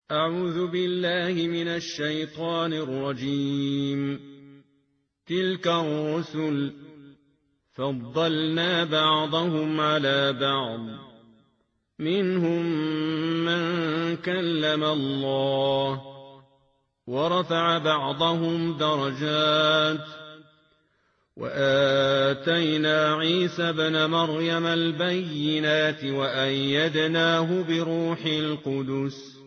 أعوذ بالله من الشيطان الرجيم. تلك الرسل فضلنا بعضهم على بعض، منهم من كلم الله ورفع بعضهم درجات، وآتينا عيسى ابن مريم البينات وأيدناه بروح القدس.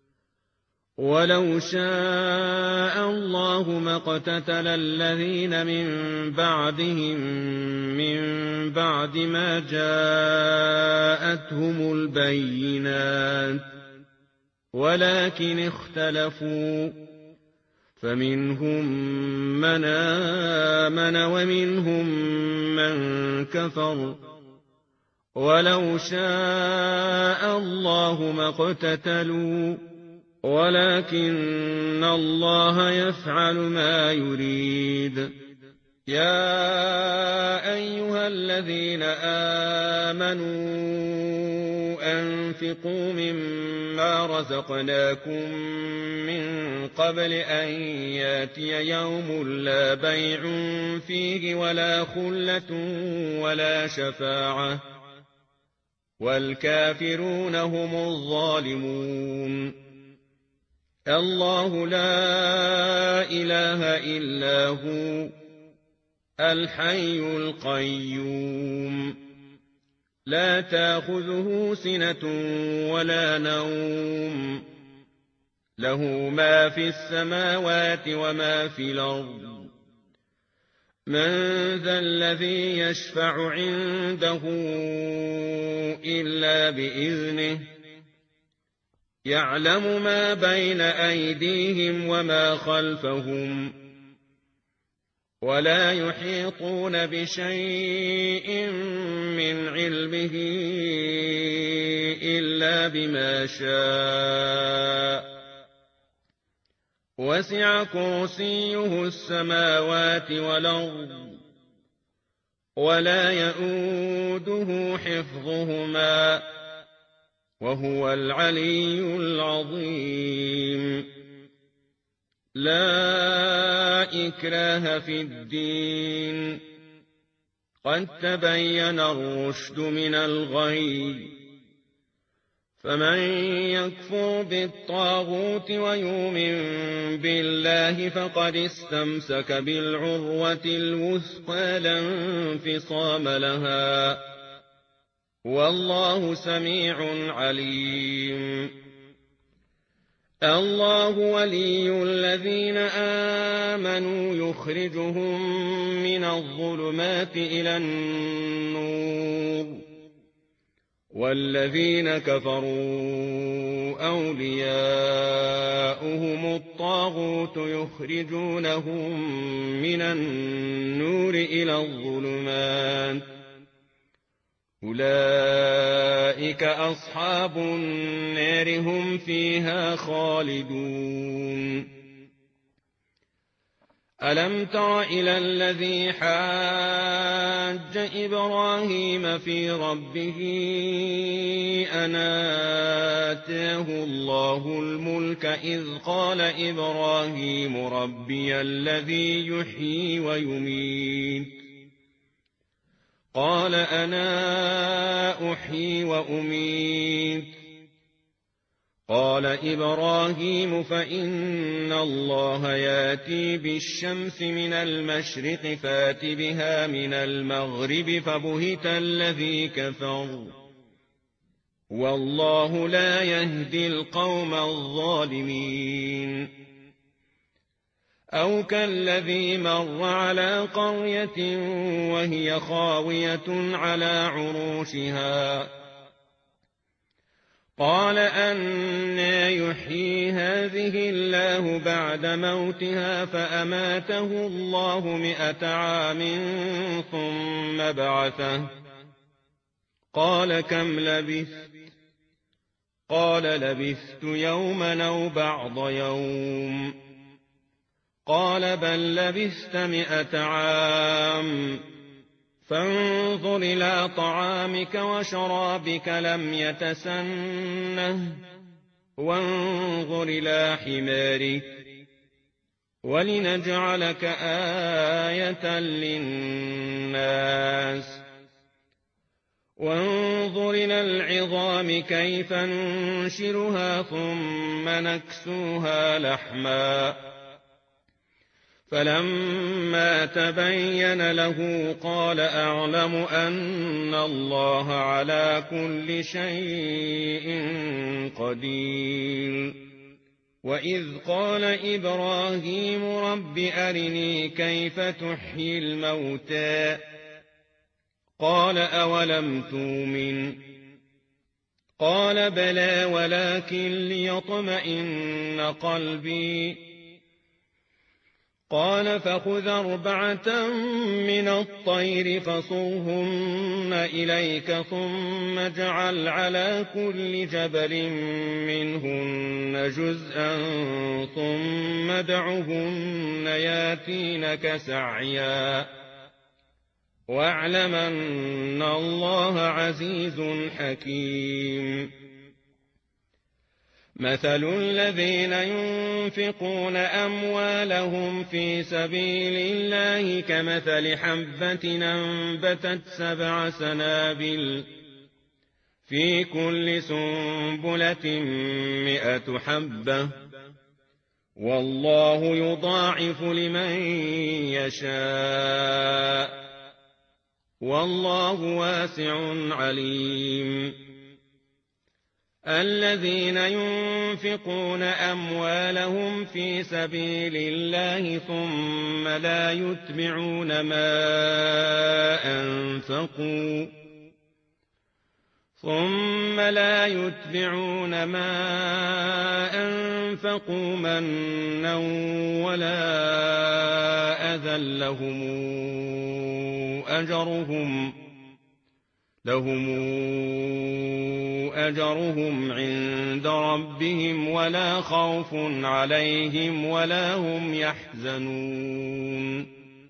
ولو شاء الله ما اقتتل الذين من بعدهم من بعد ما جاءتهم البينات، ولكن اختلفوا، فمنهم من آمن ومنهم من كفر. ولو شاء الله ما اقتتلوا، ولكن الله يفعل ما يريد. يا أيها الذين آمنوا أنفقوا مما رزقناكم من قبل أن ياتي يوم لا بيع فيه ولا خلة ولا شفاعة، والكافرون هم الظالمون. الله لا إله إلا هو الحي القيوم، لا تأخذه سنة ولا نوم، له ما في السماوات وما في الأرض. من ذا الذي يشفع عنده إلا بإذنه، يعلم ما بين أيديهم وما خلفهم، ولا يحيطون بشيء من علمه إلا بما شاء. وسع كرسيه السماوات والأرض، ولا يئوده حفظهما، وهو العلي العظيم. لا إكراه في الدين، قد تبين الرشد من الغي، فمن يكفر بالطاغوت ويؤمن بالله فقد استمسك بالعروة الوثقى لا انفصام لها، والله سميع عليم. الله ولي الذين آمنوا يخرجهم من الظلمات إلى النور، والذين كفروا أولياؤهم الطاغوت يخرجونهم من النور إلى الظلمات، أولئك أصحاب النار هم فيها خالدون. ألم تر إلى الذي حاج إبراهيم في ربه أن آتاه الله الملك إذ قال إبراهيم ربي الذي يحيي ويميت، قال أنا أحيي وأميت، قال إبراهيم فإن الله ياتي بالشمس من المشرق فات بها من المغرب فبهت الذي كفر، والله لا يهدي القوم الظالمين. أو كالذي مر على قرية وهي خاوية على عروشها، قال أنى يحيي هذه الله بعد موتها، فأماته الله 100 عام ثم بعثه، قال كم لبثت؟ قال لبثت يوما أو بعض يوم، قال بل لبثت 100 عام، فانظر إلى طعامك وشرابك لم يتسنه، وانظر إلى حمارك ولنجعلك آية للناس وانظر إلى العظام كيف ننشرها ثم نكسوها لحما فلما تبين له قال أعلم أن الله على كل شيء قدير وإذ قال إبراهيم رب أرني كيف تحيي الموتى قال أولم تؤمن قال بلى ولكن ليطمئن قلبي قال فخذ 4 من الطير فصرهن إليك ثم اجعل على كل جبل منهن جزءا ثم ادعهن ياتينك سعيا واعلم أن الله عزيز حكيم مثل الذين ينفقون أموالهم في سبيل الله كمثل حبة أنبتت 7 سنابل في كل سنبلة 100 حبة والله يضاعف لمن يشاء والله واسع عليم الذين ينفقون أموالهم في سبيل الله ثم لا يتبعون ما أنفقوا منا ولا أذى لهم أجرهم عند ربهم ولا خوف عليهم ولا هم يحزنون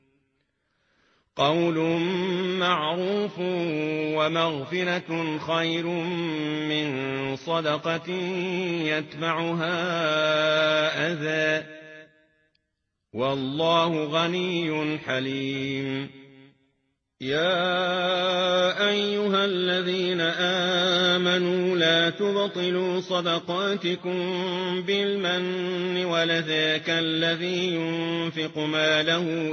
قول معروف ومغفرة خير من صدقة يتبعها أذى والله غني حليم يا أيها الذين آمنوا لا تبطلوا صدقاتكم بالمن والأذى كالذي ينفق ماله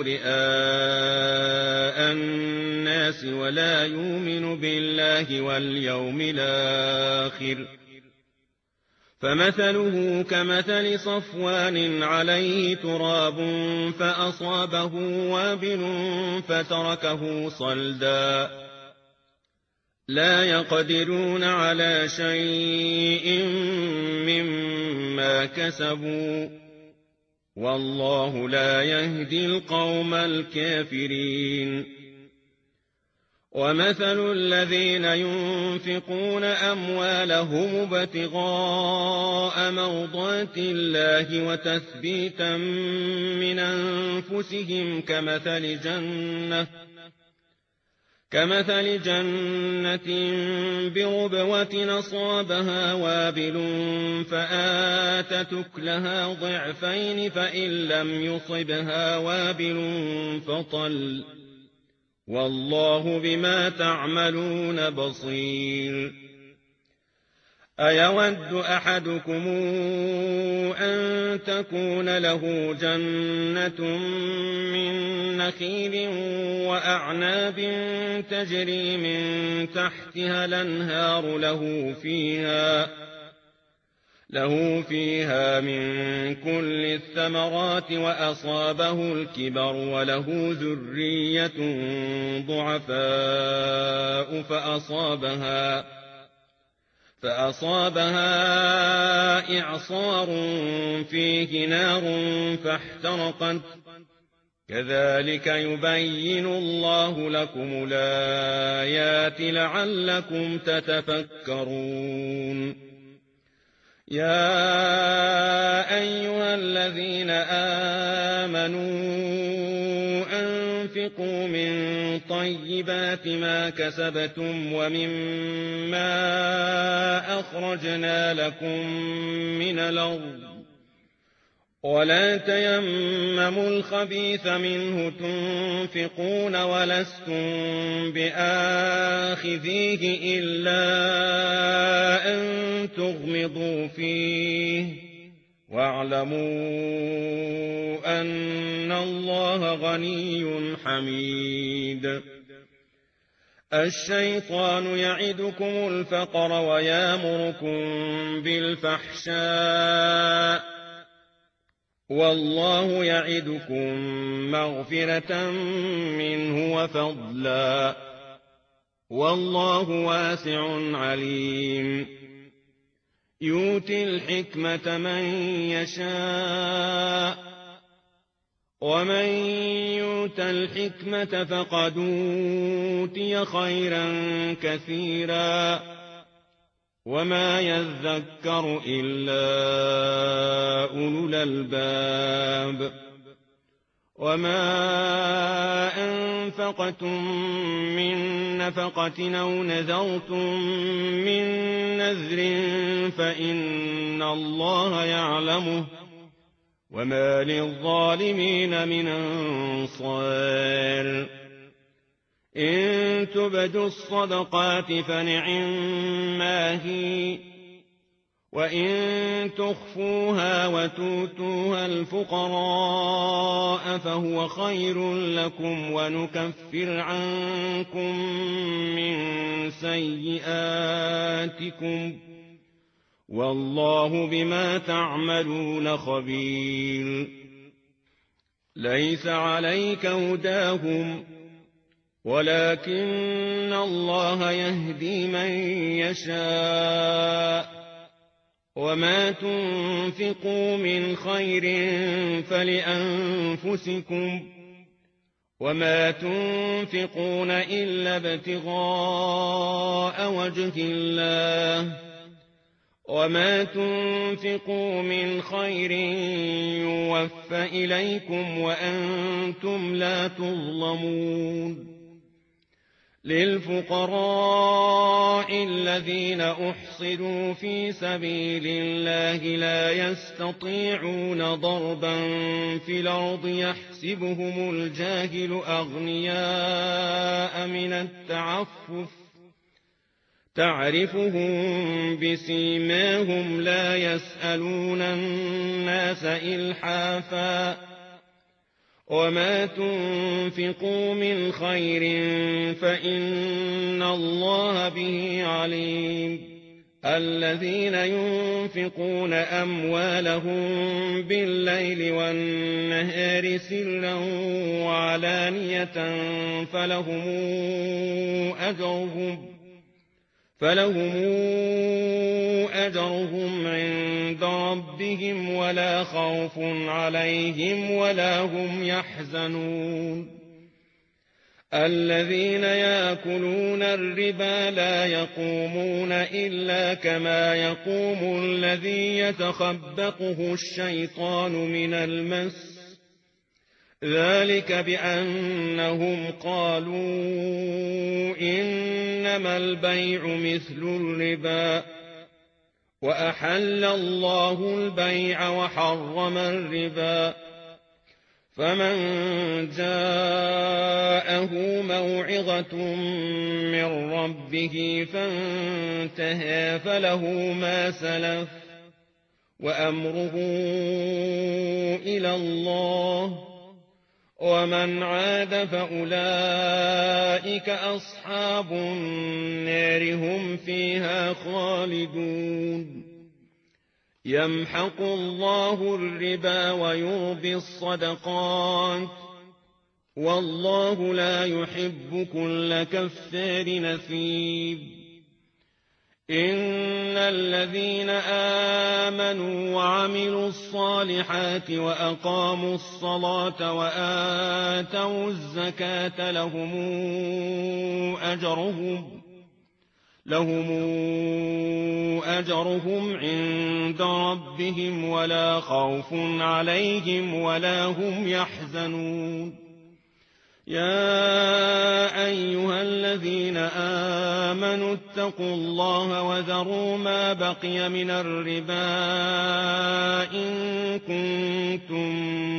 رئاء الناس ولا يؤمن بالله واليوم الآخر فمثله كمثل صفوان عليه تراب فأصابه وابل فتركه صلدا لا يقدرون على شيء مما كسبوا والله لا يهدي القوم الكافرين ومثل الذين ينفقون أموالهم ابتغاء مرضات الله وتثبيتا من أنفسهم كمثل جنة بربوة أصابها وابل فآتت أكلها ضعفين فإن لم يصبها وابل فطل والله بما تعملون بصير أيود أحدكم أن تكون له جنة من نخيل وأعناب تجري من تحتها الأنهار له فيها من كل الثمرات وأصابه الكبر وله ذرية ضعفاء فأصابها إعصار فيه نار فاحترقت كذلك يبين الله لكم الآيات لعلكم تتفكرون يا أيها الذين آمنوا أنفقوا من طيبات ما كسبتم ومما أخرجنا لكم من الأرض ولا تيمموا الخبيث منه تنفقون ولستم بآخذيه إلا أن تغمضوا فيه واعلموا أن الله غني حميد. الشيطان يعدكم الفقر ويامركم بالفحشاء والله يعدكم مغفرة منه وفضلا والله واسع عليم. يؤتي الحكمة من يشاء ومن يؤت الحكمة فقد أوتي خيرا كثيرا وما يذكر إلا أولو الألباب. وما أنفقتم من نفقة أو نذرتم من نذر فإن الله يعلمه وما للظالمين من أنصار. إن تبدوا الصدقات فنعما هي وإن تخفوها وتؤتوها الفقراء فهو خير لكم ونكفر عنكم من سيئاتكم والله بما تعملون خبير. ليس عليك هداهم ولكن الله يهدي من يشاء وما تنفقوا من خير فلأنفسكم وما تنفقون إلا ابتغاء وجه الله وما تنفقوا من خير يوفى إليكم وأنتم لا تظلمون. للفقراء الذين أحصروا في سبيل الله لا يستطيعون ضربا في الأرض يحسبهم الجاهل أغنياء من التعفف تعرفهم بسيماهم لا يسألون الناس إلحافا وما تنفقوا من خير فإن الله به عليم. الذين ينفقون أموالهم بالليل والنهار سرا وعلانية فلهم أجرهم عند ربهم ولا خوف عليهم ولا هم يحزنون. الذين يأكلون الربا لا يقومون إلا كما يقوم الذي يتخبطه الشيطان من المس ذلك بأنهم قالوا إنما البيع مثل الربا وأحل الله البيع وحرم الربا. فمن جاءه موعظة من ربه فانتهى فله ما سلف وأمره إلى الله ومن عاد فأولئك أصحاب النار هم فيها خالدون. يمحق الله الربا ويربي الصدقات والله لا يحب كل كفار نثيب. إن الذين آمنوا وعملوا الصالحات وأقاموا الصلاة وآتوا الزكاة لهم أجرهم عند ربهم ولا خوف عليهم ولا هم يحزنون. يا أيها الذين آمنوا اتقوا الله وذروا ما بقي من الربا إن كنتم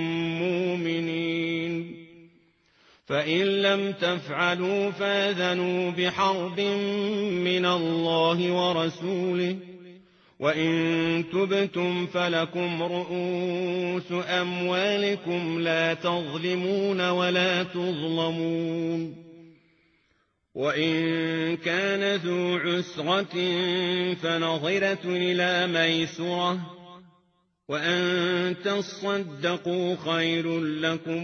مؤمنين فإن لم تفعلوا فآذنوا بحرب من الله ورسوله وإن تبتم فلكم رؤوس أموالكم لا تظلمون ولا تظلمون وإن كان ذو عسرة فنظرة إلى ميسرة وأن تصدقوا خير لكم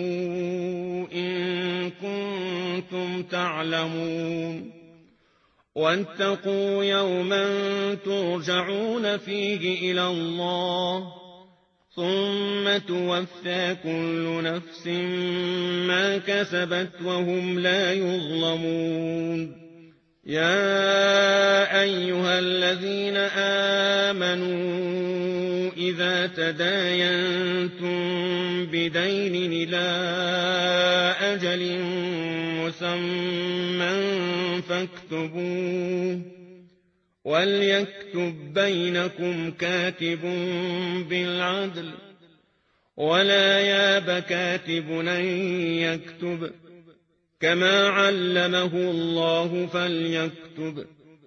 إن كنتم تعلمون واتقوا يوما ترجعون فيه إلى الله ثم توفى كل نفس ما كسبت وهم لا يظلمون يا أيها الذين آمنوا إذا تداينتم بدين إلى أجل مسمى فاكتبوه وليكتب بينكم كاتب بالعدل ولا ياب كاتب أن يكتب كما علمه الله فليكتب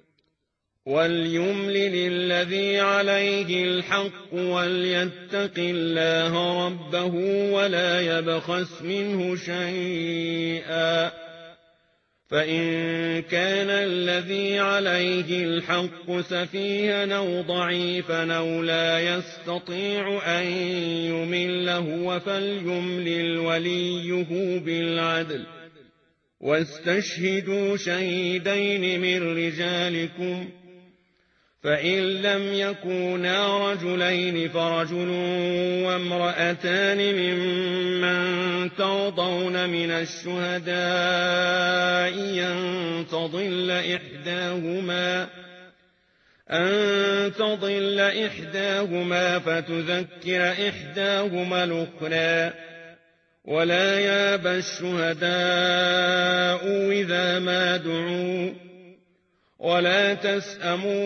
وليملل الذي عليه الحق وليتق الله ربه ولا يبخس منه شيئا فإن كان الذي عليه الحق سفيها أو ضعيفا أو لا يستطيع أن يمل هو فليملل وليه بالعدل واستشهدوا شهيدين من رجالكم فإن لم يكونا رجلين فرجل وامرأتان ممن ترضون من الشهداء أن تضل إحداهما فتذكر إحداهما الأخرى ولا ياب الشهداء إذا ما دعوا ولا تسأموا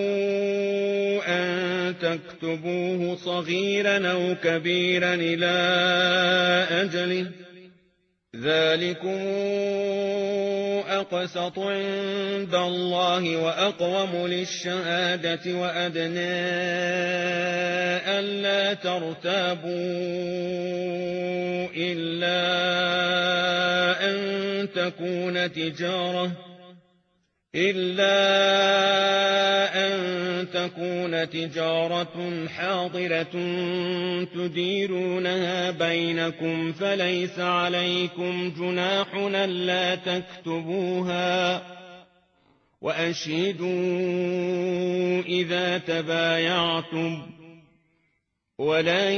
أن تكتبوه صغيرا أو كبيرا إلى أجله ذلكم أقسط عند الله وأقوم للشهادة وأدنى ألا ترتابوا إلا أن تكون تجارة حاضرة تديرونها بينكم فليس عليكم جناح ألا تكتبوها وأشهدوا إذا تبايعتم ولا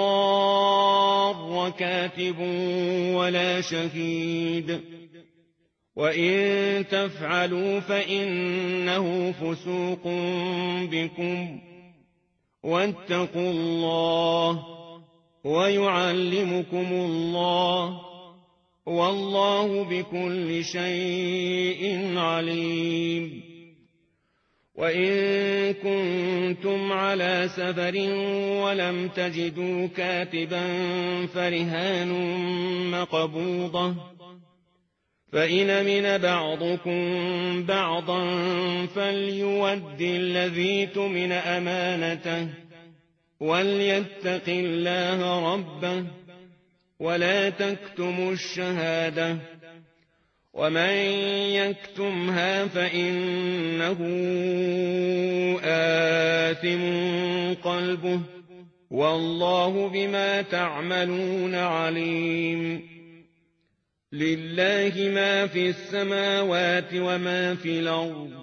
يضار كاتب ولا شهيد وإن تفعلوا فإنه فسوق بكم واتقوا الله ويعلمكم الله والله بكل شيء عليم وإن كنتم على سفر ولم تجدوا كاتبا فرهان مقبوضة فإن أمن بعضكم بعضا فليؤد الذي اؤتمن أمانته وليتق الله ربه ولا تكتموا الشهادة ومن يكتمها فإنه آثم قلبه والله بما تعملون عليم لله ما في السماوات وما في الأرض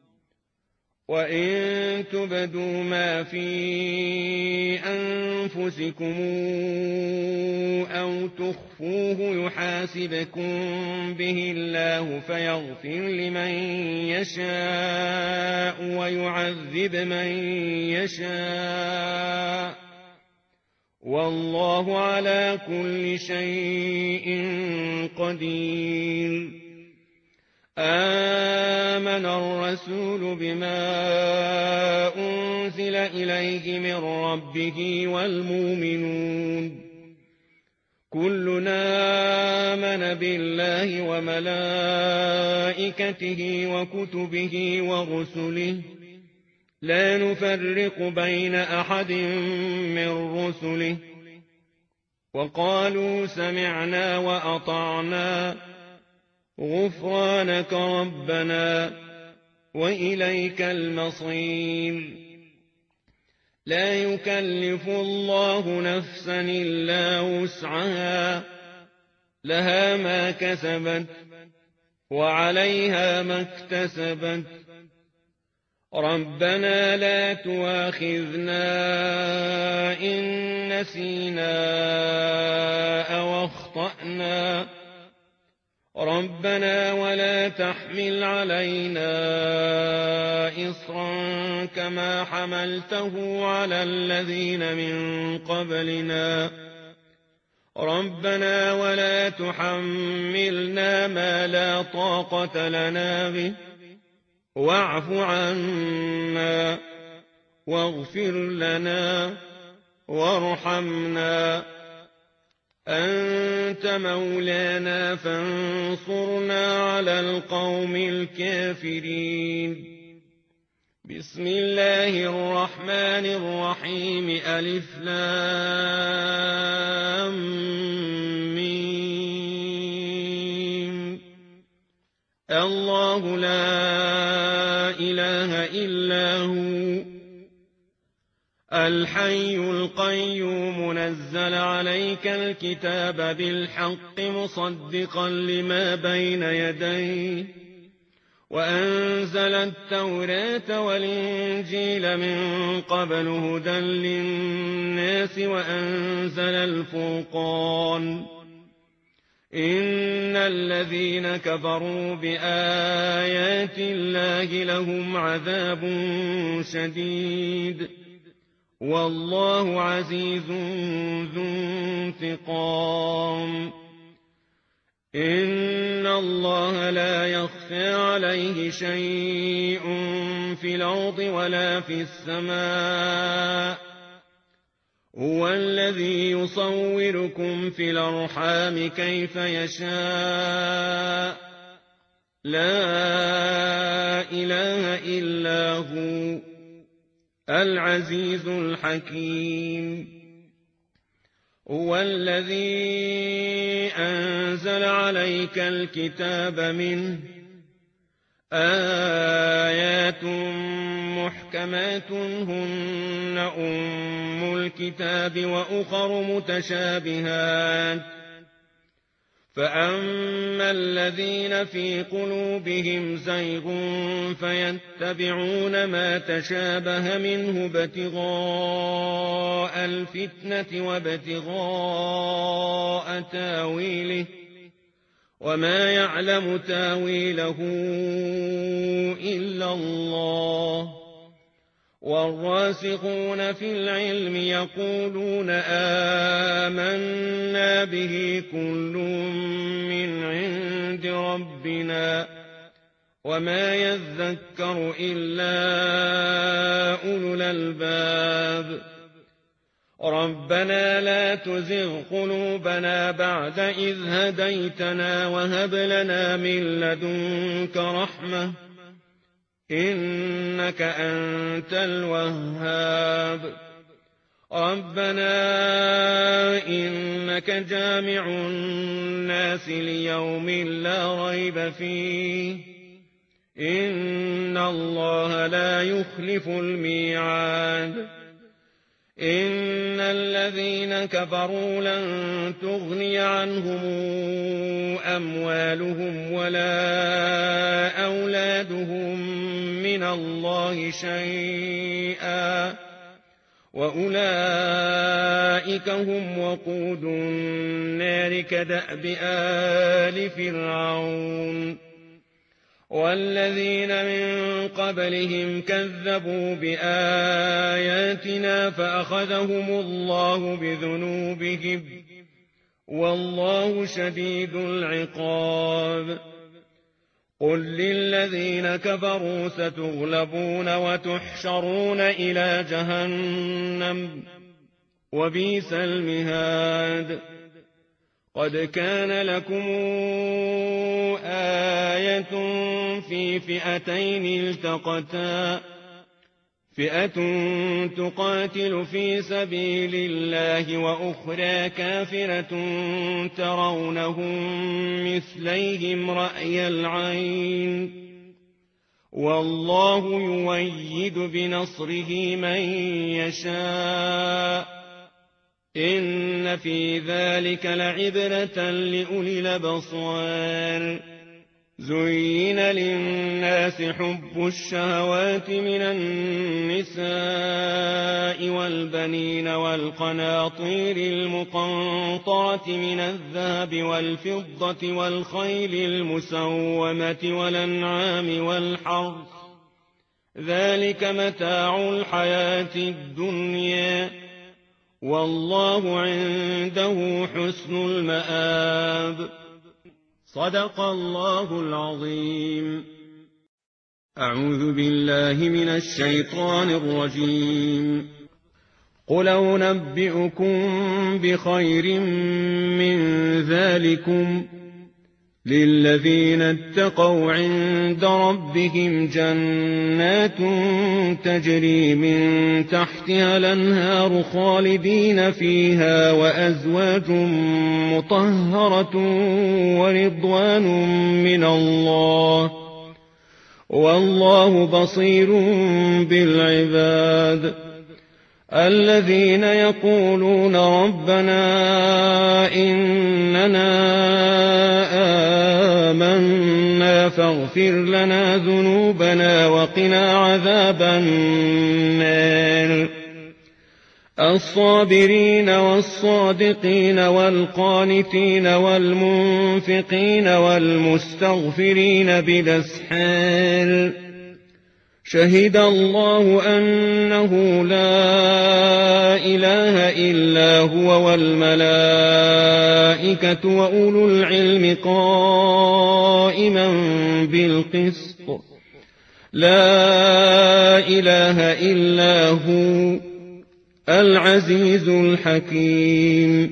وإن تبدوا ما في أنفسكم أو تخفوه يحاسبكم به الله فيغفر لمن يشاء ويعذب من يشاء والله على كل شيء قدير. آمن الرسول بما أنزل إليه من ربه والمؤمنون كلنا آمن بالله وملائكته وكتبه ورسله لا نفرق بين أحد من رسله وقالوا سمعنا وأطعنا غفرانك ربنا وإليك المصير. لا يكلف الله نفسا إلا وسعها لها ما كسبت وعليها ما اكتسبت. ربنا لا تؤاخذنا إن نسينا أو أخطأنا ربنا ولا تحمل علينا إصرا كما حملته على الذين من قبلنا ربنا ولا تحملنا ما لا طاقة لنا به واعف عنا واغفر لنا وارحمنا أنت مولانا فانصرنا على القوم الكافرين. بسم الله الرحمن الرحيم ألف لام ميم. الله لا إله إلا هو الحي القيوم نزل عليك الكتاب بالحق مصدقا لما بين يديه وأنزل التوراة والإنجيل من قبل هدى للناس وأنزل الفرقان. إن الذين كفروا بآيات الله لهم عذاب شديد والله عزيز ذو انتقام. إن الله لا يخفى عليه شيء في الأرض ولا في السماء هو الذي يصوركم في الأرحام كيف يشاء لا إله إلا هو العزيز الحكيم. هو الذي أنزل عليك الكتاب منه آيات محكمات هن أم الكتاب وأخر متشابهات فأما الذين في قلوبهم زيغ فيتبعون ما تشابه منه ابتغاء الفتنة وابتغاء تاويله وما يعلم تاويله إلا الله والراسخون في العلم يقولون آمنا به كل من عند ربنا وما يذكر إلا أولو الألباب. ربنا لا تزغ قلوبنا بعد إذ هديتنا وهب لنا من لدنك رحمة إنك أنت الوهاب. ربنا إنك جامع الناس ليوم لا ريب فيه إن الله لا يخلف الميعاد. إن الذين كفروا لن تغني عنهم أموالهم ولا أولادهم من الله شيئا وأولئك هم وقود النار كدأب آل فرعون. والذين من قبلهم كذبوا بآياتنا فأخذهم الله بذنوبهم والله شديد العقاب قل للذين كفروا ستغلبون وتحشرون إلى جهنم وبئس المهاد قد كان لكم آية في فئتين التقتا فئة تقاتل في سبيل الله وأخرى كافرة ترونهم مثليهم رأي العين والله يؤيد بنصره من يشاء إن في ذلك لعبرة لأولي الأبصار زين للناس حب الشهوات من النساء والبنين والقناطير المقنطرة من الذهب والفضة والخيل المسومة والأنعام والحرث ذلك متاع الحياة الدنيا والله عنده حسن المآب صدق الله العظيم. أعوذ بالله من الشيطان الرجيم. قل أنبئكم بخير من ذلكم للذين اتقوا عند ربهم جنات تجري من تحتها الأنهار خالدين فيها وأزواج مطهرة ورضوان من الله والله بصير بالعباد الذين يقولون ربنا إننا آمنا فاغفر لنا ذنوبنا وقنا عذاب النار الصابرين والصادقين والقانتين والمنفقين والمستغفرين بالأسحار شهد الله أنه لا إله إلا هو والملائكة وأولو العلم قائما بالقسط لا إله إلا هو العزيز الحكيم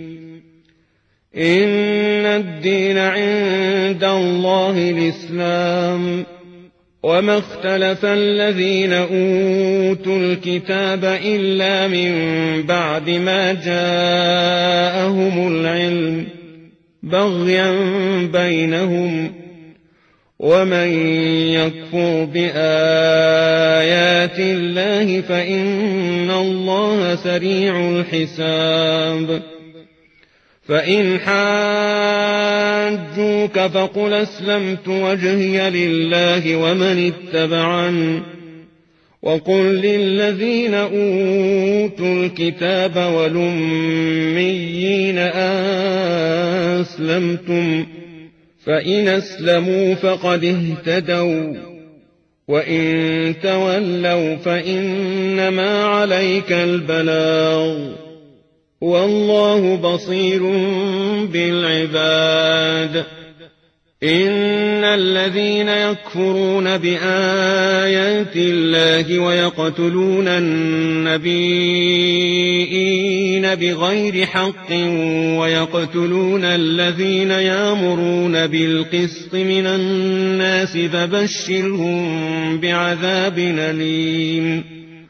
إن الدين عند الله الإسلام وما اختلف الذين أوتوا الكتاب إلا من بعد ما جاءهم العلم بغيا بينهم ومن يكفر بآيات الله فإن الله سريع الحساب فإن حاجوك فقل أسلمت وجهي لله ومن اتبعني وقل للذين أوتوا الكتاب والأميين أسلمتم فإن أسلموا فقد اهتدوا وإن تولوا فإنما عليك البلاغ والله بصير بالعباد إن الذين يكفرون بآيات الله ويقتلون النبيين بغير حق ويقتلون الذين يأمرون بالقسط من الناس فبشرهم بعذاب أليم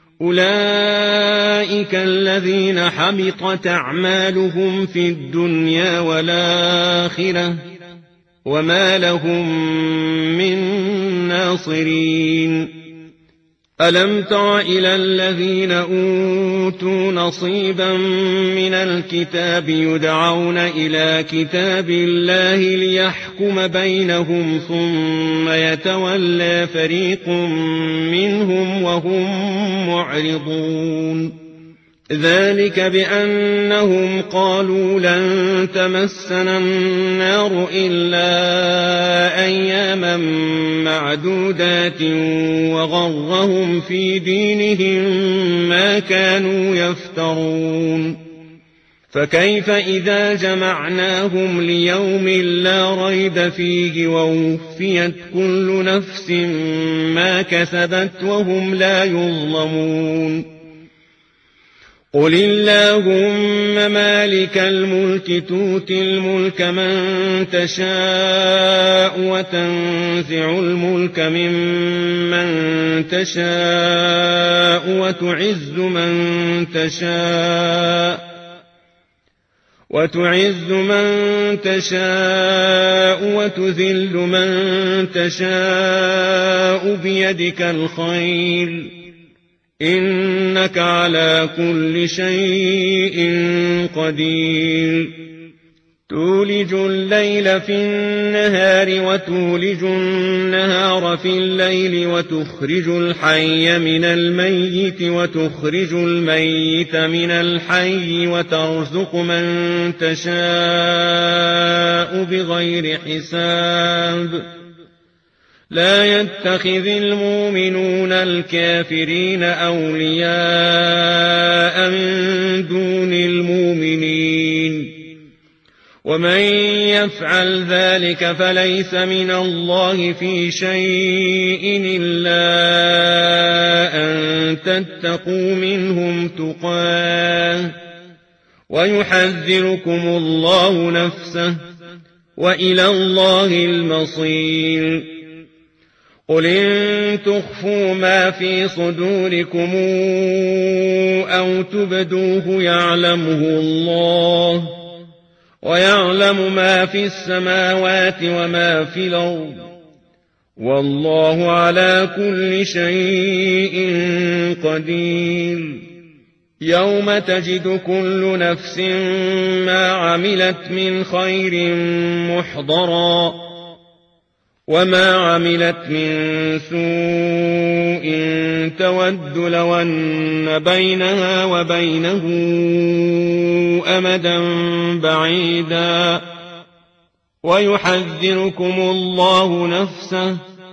أولئك الذين حبطت أعمالهم في الدنيا والآخرة وما لهم من ناصرين ألم تر إلى الذين أوتوا نصيبا من الكتاب يدعون إلى كتاب الله ليحكم بينهم ثم يتولى فريق منهم وهم معرضون ذلك بأنهم قالوا لن تمسنا النار إلا أياما معدودات وغرهم في دينهم ما كانوا يفترون فكيف إذا جمعناهم ليوم لا ريب فيه ووفيت كل نفس ما كسبت وهم لا يظلمون قل اللهم مالك الملك تؤتي الملك من تشاء وتنزع الملك ممن تشاء وتعز من تشاء وتذل من تشاء بيدك الخير إنك على كل شيء قدير تولج الليل في النهار وتولج النهار في الليل وتخرج الحي من الميت وتخرج الميت من الحي وترزق من تشاء بغير حساب لا يتخذ المؤمنون الكافرين أولياء من دون المؤمنين ومن يفعل ذلك فليس من الله في شيء إلا أن تتقوا منهم تقاه ويحذركم الله نفسه وإلى الله المصير قل إن تخفوا ما في صدوركم أو تبدوه يعلمه الله ويعلم ما في السماوات وما في الأرض والله على كل شيء قدير يوم تجد كل نفس ما عملت من خير محضرا وما عملت من سوء تود لو أن بينها وبينه أمدا بعيدا ويحذركم الله نفسه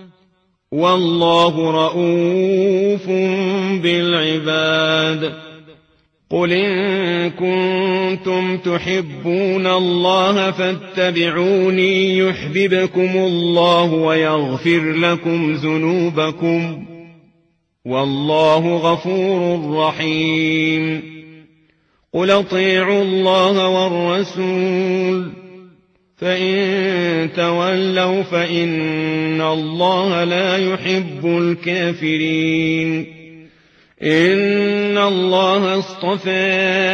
والله رؤوف بالعباد قل إن كنتم تحبون الله فاتبعوني يحببكم الله ويغفر لكم ذنوبكم والله غفور رحيم قل اطيعوا الله والرسول فإن تولوا فإن الله لا يحب الكافرين إن الله اصطفى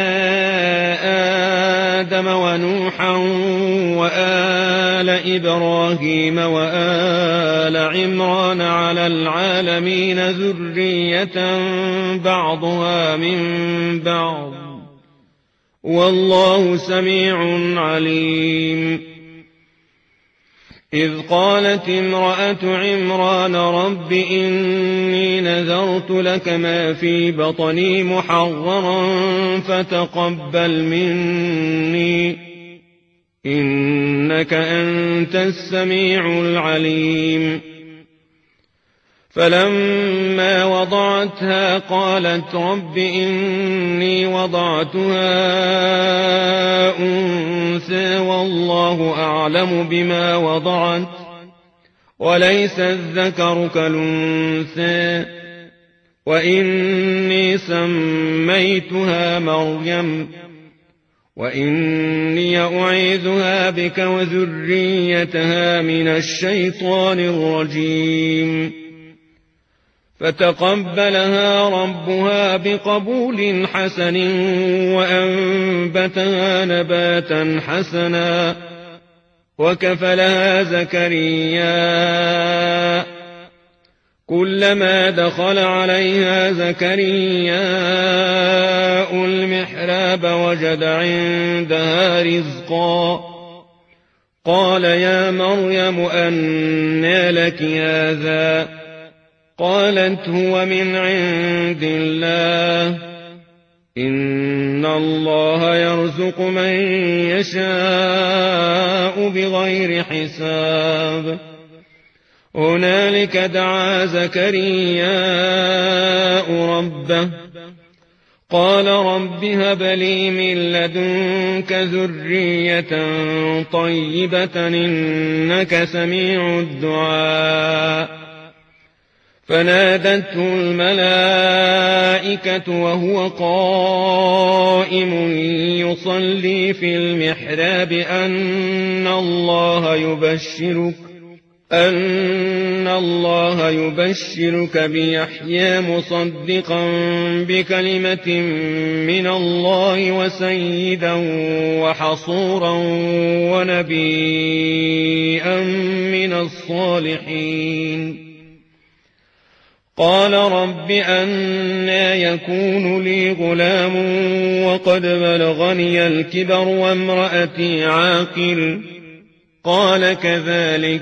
آدم ونوحا وآل إبراهيم وآل عمران على العالمين ذرية بعضها من بعض والله سميع عليم إذ قالت امرأة عمران رب إني نذرت لك ما في بطني محررا فتقبل مني إنك أنت السميع العليم فلما وضعتها قالت رب إني وضعتها أنثى والله أعلم بما وضعت وليس الذكر كالأنثى وإني سميتها مريم وإني أعيذها بك وذريتها من الشيطان الرجيم فتقبلها ربها بقبول حسن وأنبتها نباتا حسنا وكفلها زكريا كلما دخل عليها زكرياء المحراب وجد عندها رزقا قال يا مريم أنى لك هذا قالت هو من عند الله إن الله يرزق من يشاء بغير حساب هنالك دعا زكرياء ربه قال رب هب لي من لدنك ذرية طيبة إنك سميع الدعاء فنادته الملائكة وهو قائم يصلي في المحراب أن الله يبشرك بيحيى مصدقا بكلمة من الله وسيدا وحصورا ونبيا من الصالحين قال رب أنى يكون لي غلام وقد بلغني الكبر وامرأتي عاقر قال كذلك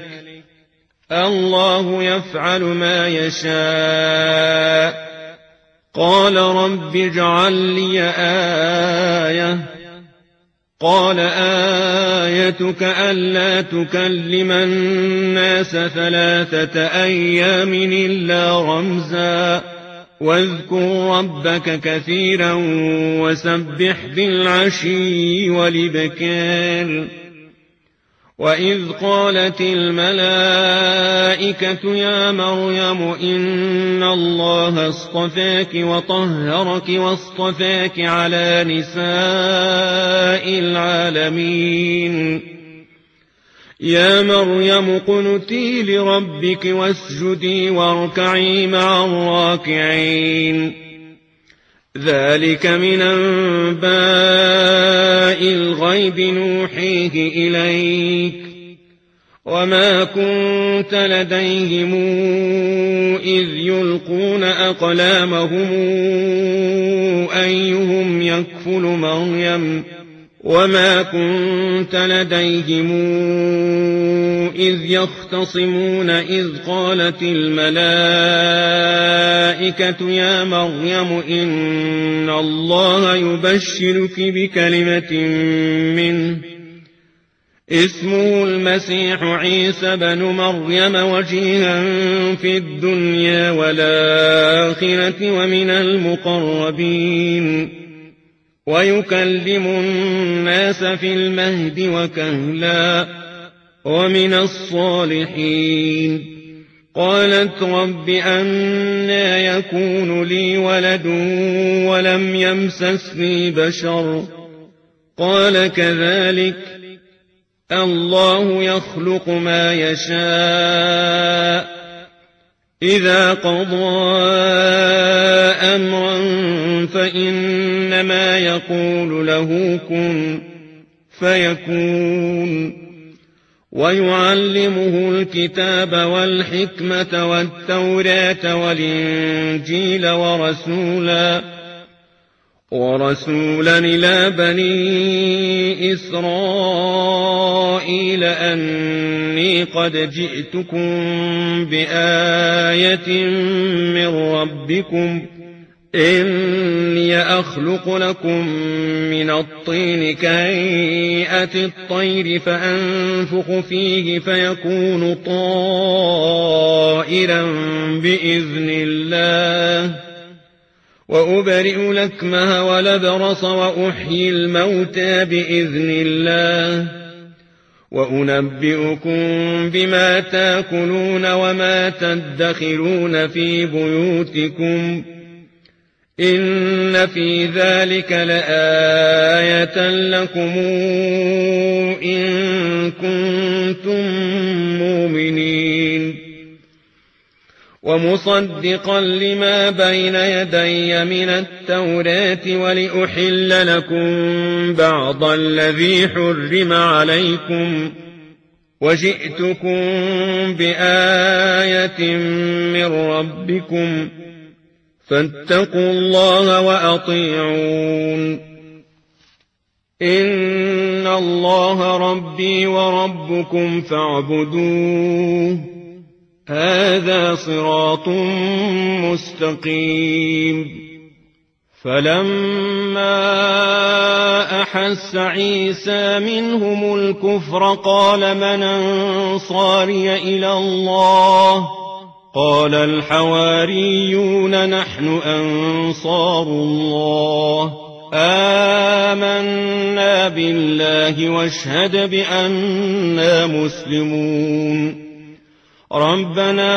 الله يفعل ما يشاء قال رب اجعل لي آية قال آيتك ألا تكلم الناس 3 أيام إلا رمزا واذكر ربك كثيرا وسبح بالعشي والإبكار وإذ قالت الملائكة يا مريم إن الله اصطفاك وطهرك واصطفاك على نساء العالمين يا مريم اقنتي لربك واسجدي واركعي مع الراكعين ذلك من أنباء الغيب نوحيه إليك وما كنت لديهم إذ يلقون أقلامهم أيهم يكفل مريم وما كنت لديهم إذ يختصمون إذ قالت الملائكة يا مريم إن الله يبشرك بكلمة منه اسمه المسيح عيسى بن مريم وجيها في الدنيا والآخرة ومن المقربين ويكلم الناس في المهد وكهلا ومن الصالحين قالت رب أنى يكون لي ولد ولم يمسسني بشر قال كذلك الله يخلق ما يشاء إذا قضى أمرا فإنما يقول له كن فيكون ويعلمه الكتاب والحكمة والتوراة والإنجيل ورسولا إلى بني إسرائيل أني قد جئتكم بآية من ربكم إني أخلق لكم من الطين كهيئة الطير فأنفخ فيه فيكون طائرا بإذن الله وأبرئ الأكمه والأبرص وأحيي الموتى بإذن الله وأنبئكم بما تأكلون وما تدخرون في بيوتكم إن في ذلك لآية لكم إن كنتم مؤمنين ومصدقا لما بين يدي من التوراة ولأحل لكم بعض الذي حرم عليكم وجئتكم بآية من ربكم فاتقوا الله وأطيعون إن الله ربي وربكم فاعبدوه هذا صراط مستقيم فلما أحس عيسى منهم الكفر قال من أنصاري إلى الله قال الحواريون نحن أنصار الله آمنا بالله واشهد بأننا مسلمون ربنا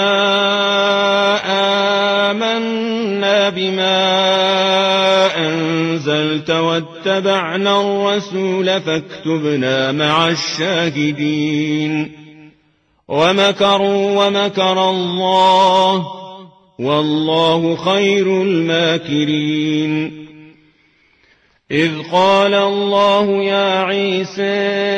آمنا بما أنزلت واتبعنا الرسول فاكتبنا مع الشاهدين ومكروا ومكر الله والله خير الماكرين إذ قال الله يا عيسى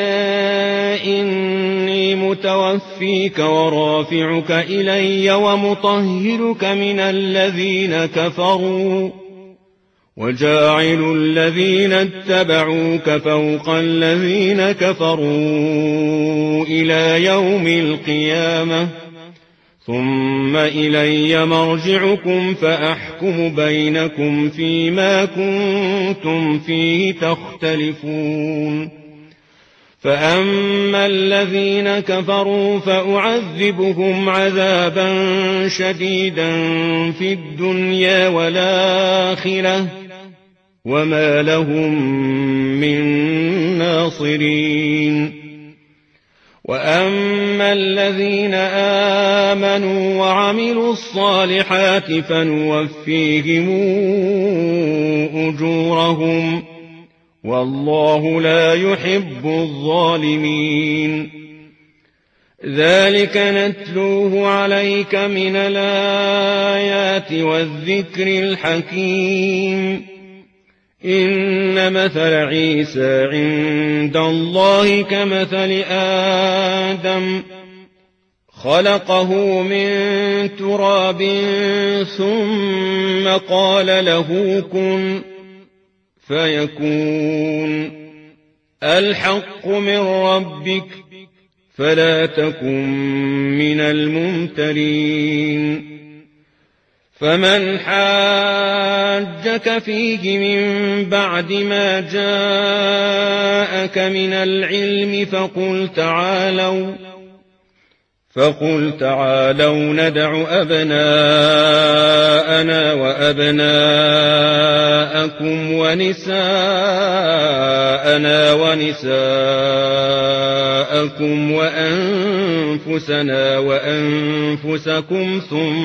إني متوفيك ورافعك إلي ومطهرك من الذين كفروا وجاعل الذين اتبعوك فوق الذين كفروا إلى يوم القيامة ثم إلي مرجعكم فأحكم بينكم فيما كنتم فيه تختلفون فأما الذين كفروا فأعذبهم عذابا شديدا في الدنيا والآخرة وما لهم من ناصرين وأما الذين آمنوا وعملوا الصالحات فنوفيهم أجورهم والله لا يحب الظالمين ذلك نتلوه عليك من الآيات والذكر الحكيم إن مثل عيسى عند الله كمثل آدم خلقه من تراب ثم قال له كن فيكون الحق من ربك فلا تكن من الممترين فمن حاجك فيه من بعد ما جاءك من العلم فقل تعالوا ندع أبناءنا وأبناءكم ونساءنا ونساءكم وأنفسنا وأنفسكم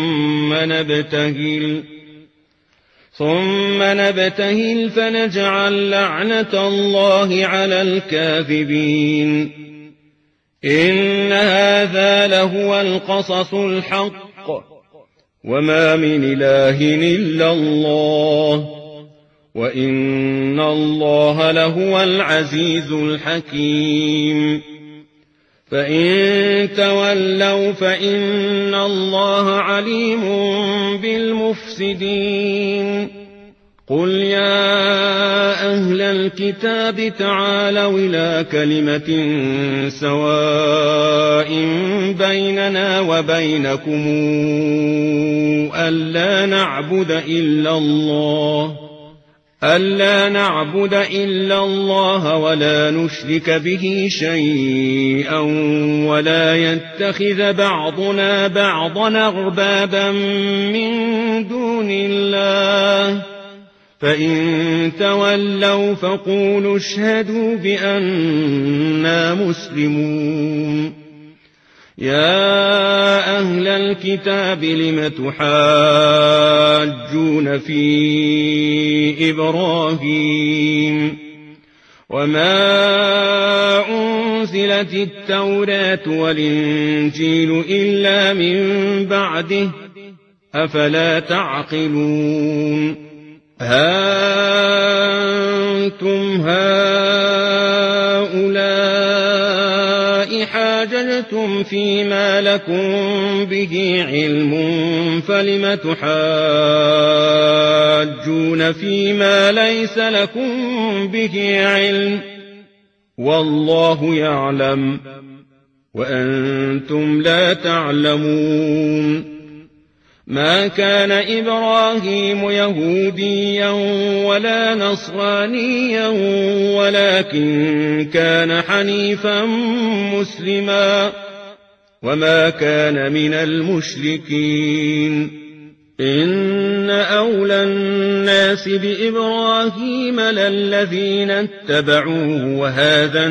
ثم نبتهل فنجعل لعنة الله على الكاذبين إن هذا لهو القصص الحق وما من إله إلا الله وإن الله لهو العزيز الحكيم فإن تولوا فإن الله عليم بالمفسدين قل يا أهل الكتاب تعالوا إلى كلمة سواء بيننا وبينكم ألا نعبد إلا الله ولا نشرك به شيئا ولا يتخذ بعضنا بعضا أربابا من دون الله فإن تولوا فقولوا اشهدوا بأننا مسلمون يا أهل الكتاب لم تحاجون في إبراهيم وما أنزلت التوراة والإنجيل إلا من بعده أفلا تعقلون أنتم هؤلاء حاججتم فيما لكم به علم فلم تحاجون فيما ليس لكم به علم والله يعلم وأنتم لا تعلمون ما كان إبراهيم يهوديا ولا نصرانيا ولكن كان حنيفا مسلما وما كان من المشركين إن أولى الناس بإبراهيم للذين اتبعوه وهذا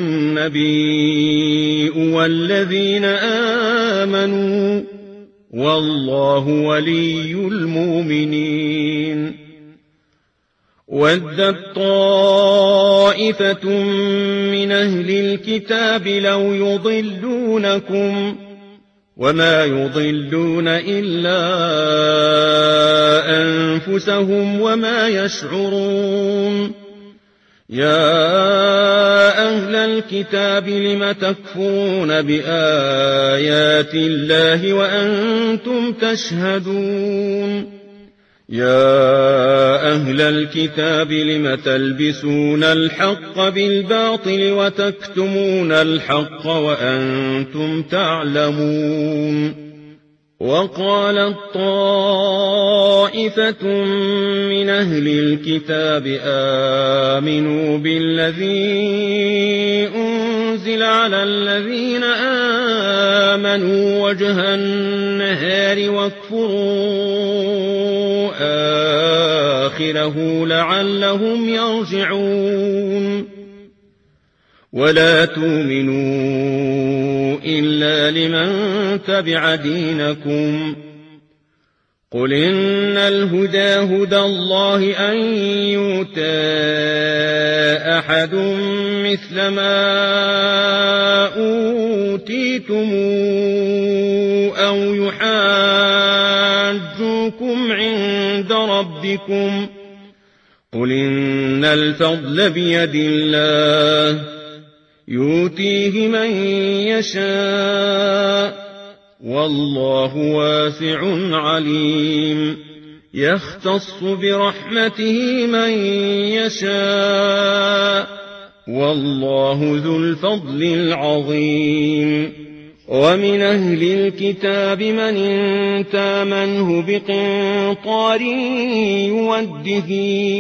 النبي والذين آمنوا والله ولي المؤمنين ودت طائفة من أهل الكتاب لو يضلونكم وما يضلون إلا أنفسهم وما يشعرون يا أهل الكتاب لم تكفرون بآيات الله وأنتم تشهدون يا أهل الكتاب لم تلبسون الحق بالباطل وتكتمون الحق وأنتم تعلمون وقالت طائفة من أهل الكتاب آمنوا بالذي أنزل على الذين آمنوا وجه النهار واكفروا آخره لعلهم يرجعون ولا تؤمنوا إلا لمن تبع دينكم قل إن الهدى هدى الله أن يؤتى أحد مثل ما أوتيتم أو يحاجوكم عند ربكم قل إن الفضل بيد الله يؤتيه من يشاء والله واسع عليم يختص برحمته من يشاء والله ذو الفضل العظيم ومن أهل الكتاب من إن تامنه بقنطار يوده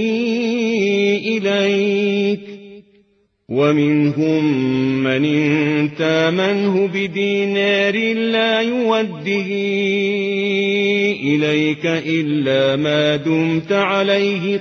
إليك ومنهم من إن تامنه بدينار لا يوده إليك إلا ما دمت عليه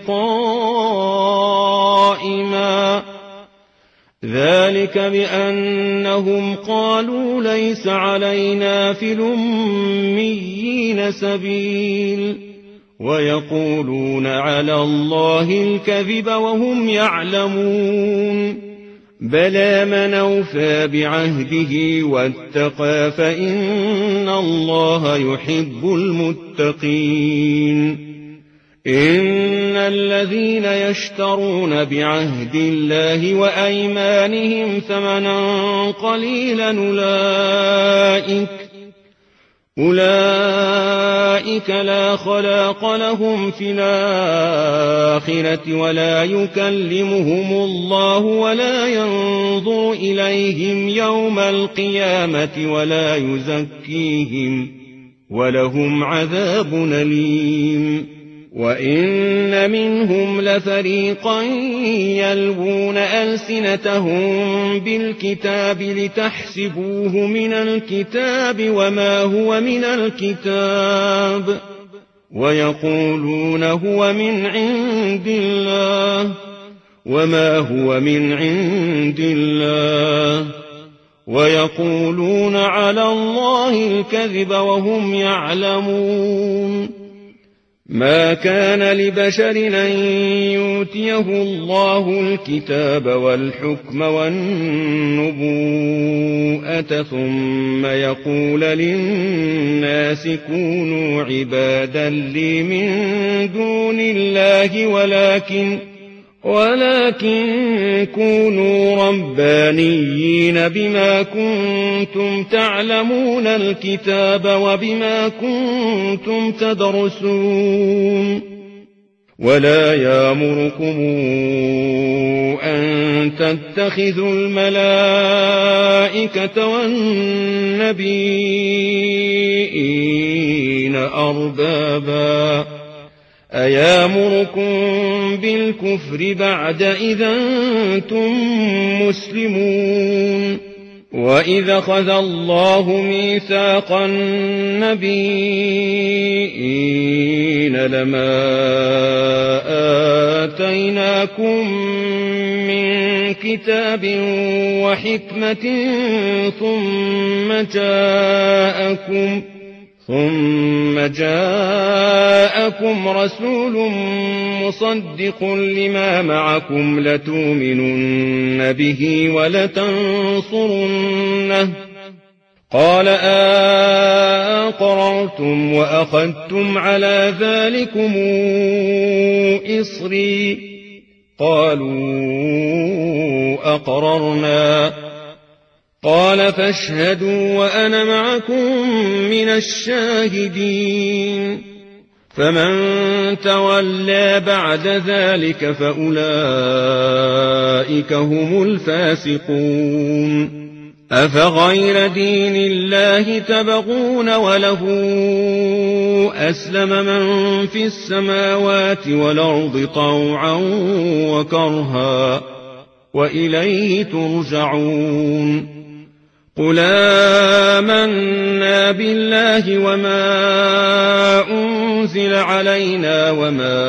قائما ذلك بأنهم قالوا ليس علينا في الأميين سبيل ويقولون على الله الكذب وهم يعلمون بلى من أوفى بعهده واتقى فإن الله يحب المتقين إن الذين يشترون بعهد الله وأيمانهم ثمنا قليلا أولئك لا خلاق لهم في الآخرة ولا يكلمهم الله ولا ينظر إليهم يوم القيامة ولا يزكيهم ولهم عذاب أليم وإن منهم لفريقا يلوون ألسنتهم بالكتاب لتحسبوه من الكتاب وما هو من الكتاب ويقولون هو من عند الله وما هو من عند الله ويقولون على الله الكذب وهم يعلمون ما كان لبشر أن يؤتيه الله الكتاب والحكم والنبوءة ثم يقول للناس كونوا عبادا لي من دون الله ولكن كونوا ربانيين بما كنتم تعلمون الكتاب وبما كنتم تدرسون ولا يأمركم أن تتخذوا الملائكة والنبيين أربابا أيامركم بالكفر بعد إذا أنتم مسلمون وإذا أخذ الله ميثاق النبيين لما آتيناكم من كتاب وحكمة ثم جاءكم رسول مصدق لما معكم لتؤمنن به ولتنصرنه قال أقررتم وأخذتم على ذلكم إصري قالوا أقررنا قال فاشهدوا وأنا معكم من الشاهدين فمن تولى بعد ذلك فأولئك هم الفاسقون أفغير دين الله تبغون وله أسلم من في السماوات والأرض طوعا وكرها وإليه ترجعون قل آمنا بالله وما أنزل علينا وما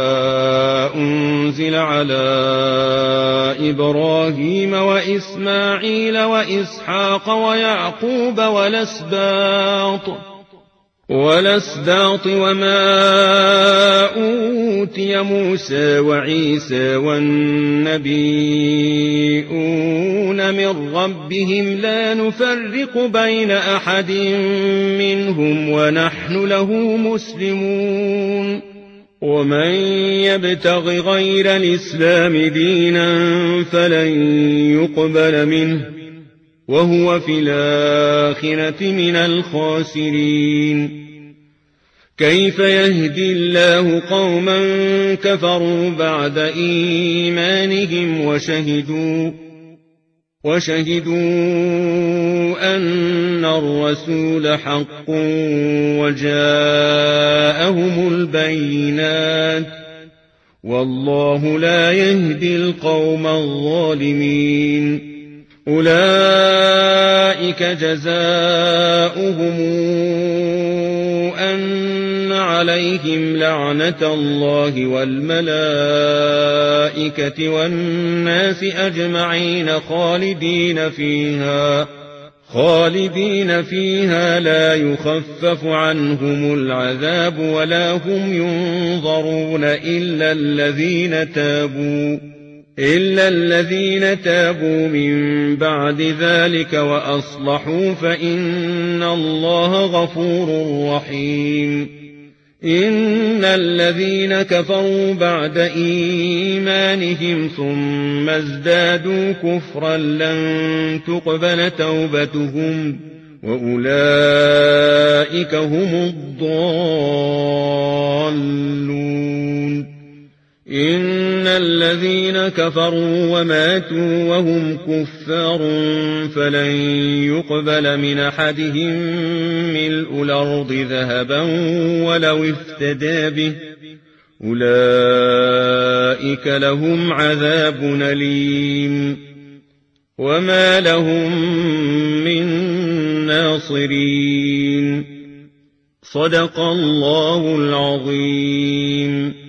أنزل على إبراهيم وإسماعيل وإسحاق ويعقوب والأسباط وما أوتي موسى وعيسى والنبيون من ربهم لا نفرق بين أحد منهم ونحن له مسلمون ومن يبتغ غير الإسلام دينا فلن يقبل منه وهو في الآخرة من الخاسرين كيف يهدي الله قوما كفروا بعد إيمانهم وشهدوا أن الرسول حق وجاءهم البينات والله لا يهدي القوم الظالمين أولئك جزاؤهم أن عليهم لعنة الله والملائكة والناس أجمعين خالدين فيها لا يخفف عنهم العذاب ولا هم ينظرون إلا الذين تابوا من بعد ذلك وأصلحوا فإن الله غفور رحيم إن الذين كفروا بعد إيمانهم ثم ازدادوا كفرا لن تقبل توبتهم وأولئك هم الضالون إن الذين كفروا وماتوا وهم كفار فلن يقبل من أحدهم ملء الأرض ذهبا ولو افتدى به أولئك لهم عذاب أليم وما لهم من ناصرين صدق الله العظيم.